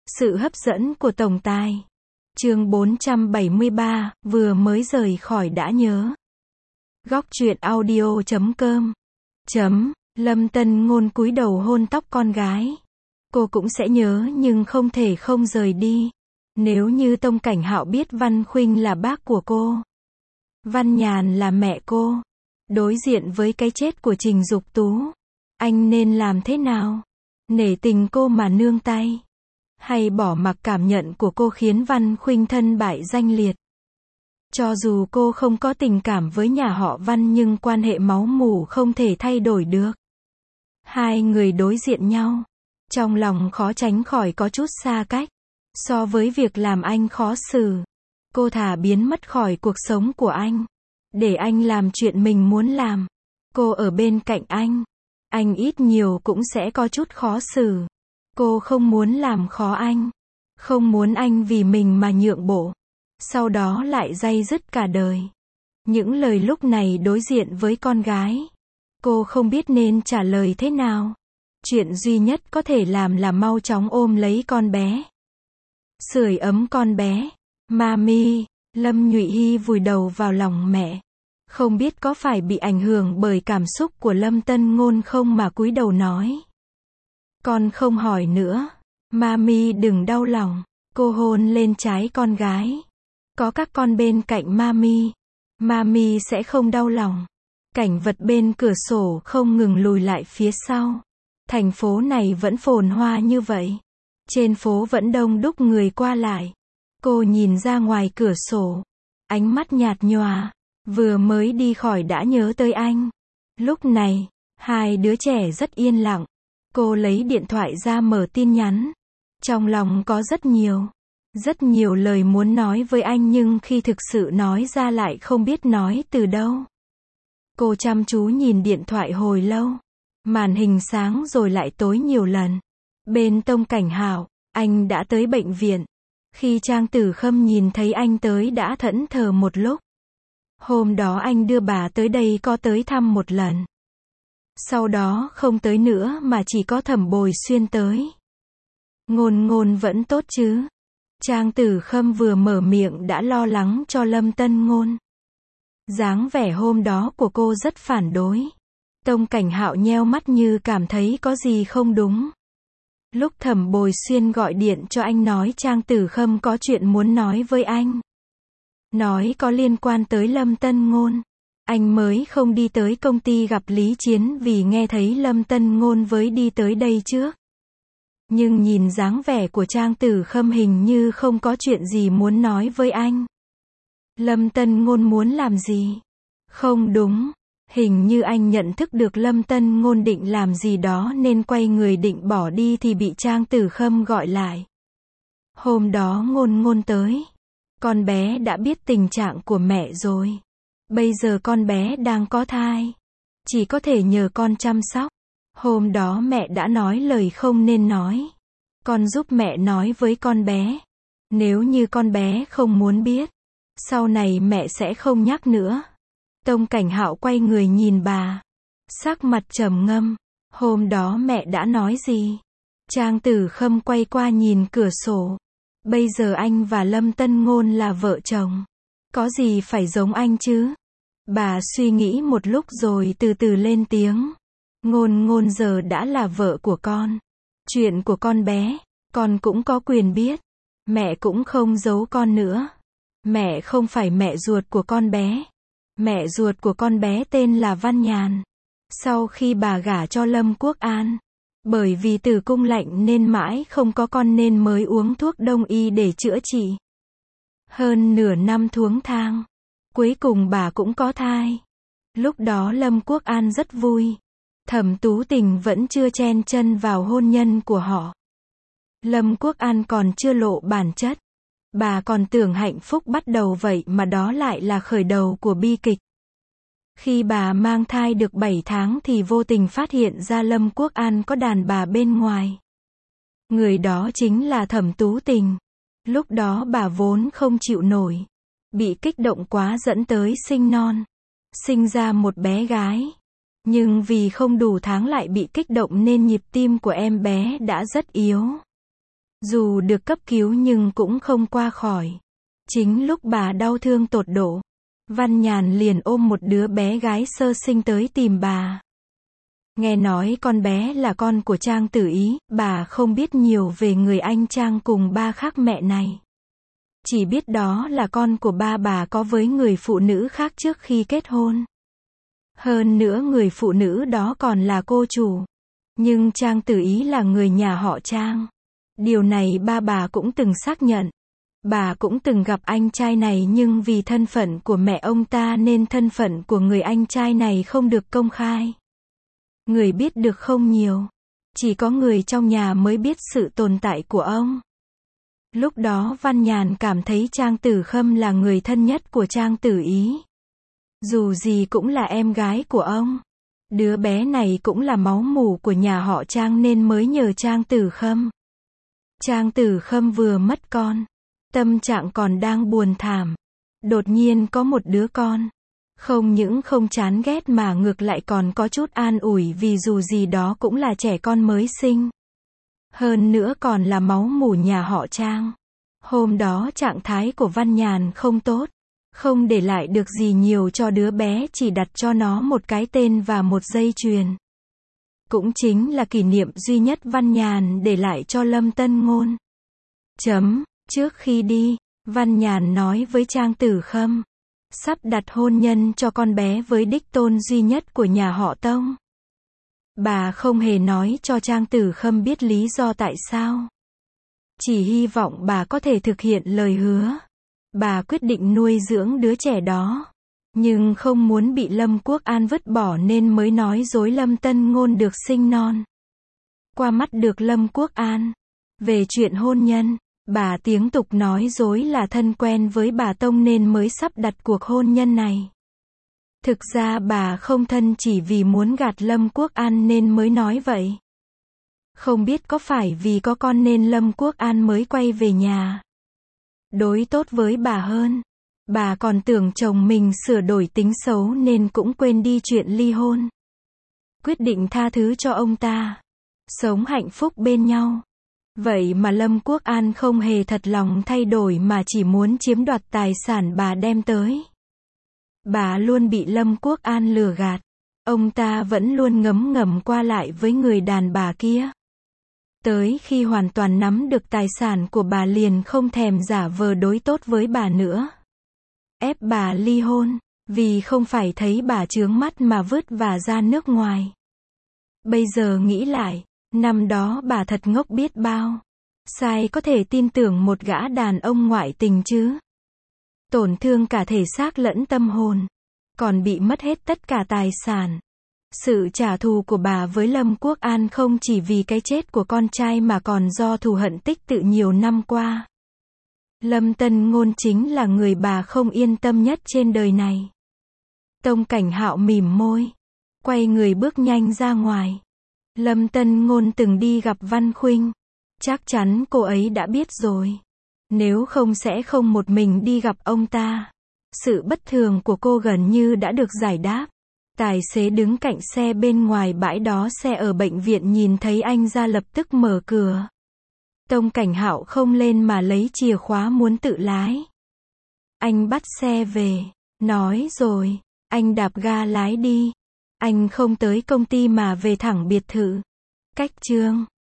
Sự hấp dẫn của tổng tài. Chương 473, vừa mới rời khỏi đã nhớ. Góc truyện audio.com. Lâm Tân Ngôn cúi đầu hôn tóc con gái. Cô cũng sẽ nhớ nhưng không thể không rời đi. Nếu như Tông Cảnh Hạo biết Văn Khuynh là bác của cô, Văn Nhàn là mẹ cô, đối diện với cái chết của Trình Dục Tú, anh nên làm thế nào? Nể tình cô mà nương tay, hay bỏ mặc cảm nhận của cô khiến Văn Khuynh thân bại danh liệt? Cho dù cô không có tình cảm với nhà họ Văn nhưng quan hệ máu mủ không thể thay đổi được. Hai người đối diện nhau, trong lòng khó tránh khỏi có chút xa cách. So với việc làm anh khó xử, cô thà biến mất khỏi cuộc sống của anh, để anh làm chuyện mình muốn làm. Cô ở bên cạnh anh ít nhiều cũng sẽ có chút khó xử. Cô không muốn làm khó anh, không muốn anh vì mình mà nhượng bộ, sau đó lại day dứt cả đời. Những lời lúc này đối diện với con gái, cô không biết nên trả lời thế nào. Chuyện duy nhất có thể làm là mau chóng ôm lấy con bé, sưởi ấm con bé. Mami, Lâm Nhụy Hy vùi đầu vào lòng mẹ. Không biết có phải bị ảnh hưởng bởi cảm xúc của Lâm Tân Ngôn không mà cúi đầu nói. Con không hỏi nữa. Mami đừng đau lòng. Cô hôn lên trái con gái. Có các con bên cạnh Mami sẽ không đau lòng. Cảnh vật bên cửa sổ không ngừng lùi lại phía sau. Thành phố này vẫn phồn hoa như vậy. Trên phố vẫn đông đúc người qua lại. Cô nhìn ra ngoài cửa sổ, ánh mắt nhạt nhòa. Vừa mới đi khỏi đã nhớ tới anh. Lúc này, hai đứa trẻ rất yên lặng. Cô lấy điện thoại ra mở tin nhắn. Trong lòng có rất nhiều lời muốn nói với anh nhưng khi thực sự nói ra lại không biết nói từ đâu. Cô chăm chú nhìn điện thoại hồi lâu. Màn hình sáng rồi lại tối nhiều lần. Bên Tông Cảnh Hạo, anh đã tới bệnh viện. Khi Trang Tử Khâm nhìn thấy anh tới đã thẫn thờ một lúc. Hôm đó anh đưa bà tới đây có tới thăm một lần. Sau đó không tới nữa mà chỉ có Thẩm Bồi Xuyên tới. Ngôn vẫn tốt chứ? Trang Tử Khâm vừa mở miệng đã lo lắng cho Lâm Tân Ngôn. Dáng vẻ hôm đó của cô rất phản đối. Tông Cảnh Hạo nheo mắt như cảm thấy có gì không đúng. Lúc Thẩm Bồi Xuyên gọi điện cho anh nói Trang Tử Khâm có chuyện muốn nói với anh. Nói có liên quan tới Lâm Tân Ngôn. Anh mới không đi tới công ty gặp Lý Chiến vì nghe thấy Lâm Tân Ngôn với đi tới đây trước. Nhưng nhìn dáng vẻ của Trang Tử Khâm hình như không có chuyện gì muốn nói với anh. Lâm Tân Ngôn muốn làm gì? Không đúng. Hình như anh nhận thức được Lâm Tân Ngôn định làm gì đó nên quay người định bỏ đi thì bị Trang Tử Khâm gọi lại. Hôm đó Ngôn tới. Con bé đã biết tình trạng của mẹ rồi. Bây giờ con bé đang có thai. Chỉ có thể nhờ con chăm sóc. Hôm đó mẹ đã nói lời không nên nói. Con giúp mẹ nói với con bé. Nếu như con bé không muốn biết, sau này mẹ sẽ không nhắc nữa. Tông Cảnh Hạo quay người nhìn bà, sắc mặt trầm ngâm. Hôm đó mẹ đã nói gì? Trang Tử Khâm quay qua nhìn cửa sổ. Bây giờ anh và Lâm Tân Ngôn là vợ chồng. Có gì phải giống anh chứ? Bà suy nghĩ một lúc rồi từ từ lên tiếng. Ngôn giờ đã là vợ của con. Chuyện của con bé, con cũng có quyền biết. Mẹ cũng không giấu con nữa. Mẹ không phải mẹ ruột của con bé. Mẹ ruột của con bé tên là Văn Nhàn. Sau khi bà gả cho Lâm Quốc An, bởi vì tử cung lạnh nên mãi không có con nên mới uống thuốc đông y để chữa trị. Hơn nửa năm thuốc thang, cuối cùng bà cũng có thai. Lúc đó Lâm Quốc An rất vui. Thẩm Tú Tình vẫn chưa chen chân vào hôn nhân của họ. Lâm Quốc An còn chưa lộ bản chất. Bà còn tưởng hạnh phúc bắt đầu vậy mà đó lại là khởi đầu của bi kịch. Khi bà mang thai được 7 tháng thì vô tình phát hiện ra Lâm Quốc An có đàn bà bên ngoài. Người đó chính là Thẩm Tú Tình. Lúc đó bà vốn không chịu nổi. Bị kích động quá dẫn tới sinh non. Sinh ra một bé gái. Nhưng vì không đủ tháng lại bị kích động nên nhịp tim của em bé đã rất yếu. Dù được cấp cứu nhưng cũng không qua khỏi. Chính lúc bà đau thương tột độ, Văn Nhàn liền ôm một đứa bé gái sơ sinh tới tìm bà. Nghe nói con bé là con của Trang Tử Ý, bà không biết nhiều về người anh Trang cùng ba khác mẹ này. Chỉ biết đó là con của ba bà có với người phụ nữ khác trước khi kết hôn. Hơn nữa người phụ nữ đó còn là cô chủ. Nhưng Trang Tử Ý là người nhà họ Trang. Điều này ba bà cũng từng xác nhận. Bà cũng từng gặp anh trai này nhưng vì thân phận của mẹ ông ta nên thân phận của người anh trai này không được công khai. Người biết được không nhiều. Chỉ có người trong nhà mới biết sự tồn tại của ông. Lúc đó Văn Nhàn cảm thấy Trang Tử Khâm là người thân nhất của Trang Tử Ý. Dù gì cũng là em gái của ông. Đứa bé này cũng là máu mủ của nhà họ Trang nên mới nhờ Trang Tử Khâm. Trang Tử Khâm vừa mất con. Tâm trạng còn đang buồn thảm. Đột nhiên có một đứa con. Không những không chán ghét mà ngược lại còn có chút an ủi vì dù gì đó cũng là trẻ con mới sinh. Hơn nữa còn là máu mủ nhà họ Trang. Hôm đó trạng thái của Văn Nhàn không tốt. Không để lại được gì nhiều cho đứa bé, chỉ đặt cho nó một cái tên và một dây chuyền. Cũng chính là kỷ niệm duy nhất Văn Nhàn để lại cho Lâm Tân Ngôn. Trước khi đi, Văn Nhàn nói với Trang Tử Khâm. Sắp đặt hôn nhân cho con bé với đích tôn duy nhất của nhà họ Tông. Bà không hề nói cho Trang Tử Khâm biết lý do tại sao. Chỉ hy vọng bà có thể thực hiện lời hứa. Bà quyết định nuôi dưỡng đứa trẻ đó. Nhưng không muốn bị Lâm Quốc An vứt bỏ nên mới nói dối Lâm Tân Ngôn được sinh non. Qua mắt được Lâm Quốc An. Về chuyện hôn nhân, bà tiếng tục nói dối là thân quen với bà Tông nên mới sắp đặt cuộc hôn nhân này. Thực ra bà không thân chỉ vì muốn gạt Lâm Quốc An nên mới nói vậy. Không biết có phải vì có con nên Lâm Quốc An mới quay về nhà. Đối tốt với bà hơn. Bà còn tưởng chồng mình sửa đổi tính xấu nên cũng quên đi chuyện ly hôn. Quyết định tha thứ cho ông ta. Sống hạnh phúc bên nhau. Vậy mà Lâm Quốc An không hề thật lòng thay đổi mà chỉ muốn chiếm đoạt tài sản bà đem tới. Bà luôn bị Lâm Quốc An lừa gạt. Ông ta vẫn luôn ngấm ngầm qua lại với người đàn bà kia. Tới khi hoàn toàn nắm được tài sản của bà liền không thèm giả vờ đối tốt với bà nữa. Ép bà ly hôn, vì không phải thấy bà chướng mắt mà vứt và ra nước ngoài. Bây giờ nghĩ lại, năm đó bà thật ngốc biết bao. Sai có thể tin tưởng một gã đàn ông ngoại tình chứ. Tổn thương cả thể xác lẫn tâm hồn. Còn bị mất hết tất cả tài sản. Sự trả thù của bà với Lâm Quốc An không chỉ vì cái chết của con trai mà còn do thù hận tích tụ nhiều năm qua. Lâm Tân Ngôn chính là người bà không yên tâm nhất trên đời này. Tông Cảnh Hạo mỉm môi. Quay người bước nhanh ra ngoài. Lâm Tân Ngôn từng đi gặp Văn Khuynh. Chắc chắn cô ấy đã biết rồi. Nếu không sẽ không một mình đi gặp ông ta. Sự bất thường của cô gần như đã được giải đáp. Tài xế đứng cạnh xe bên ngoài bãi đỗ xe ở bệnh viện nhìn thấy anh ra lập tức mở cửa. Tông Cảnh Hạo không lên mà lấy chìa khóa muốn tự lái. Anh bắt xe về. Nói rồi, anh đạp ga lái đi. Anh không tới công ty mà về thẳng biệt thự. Cách chương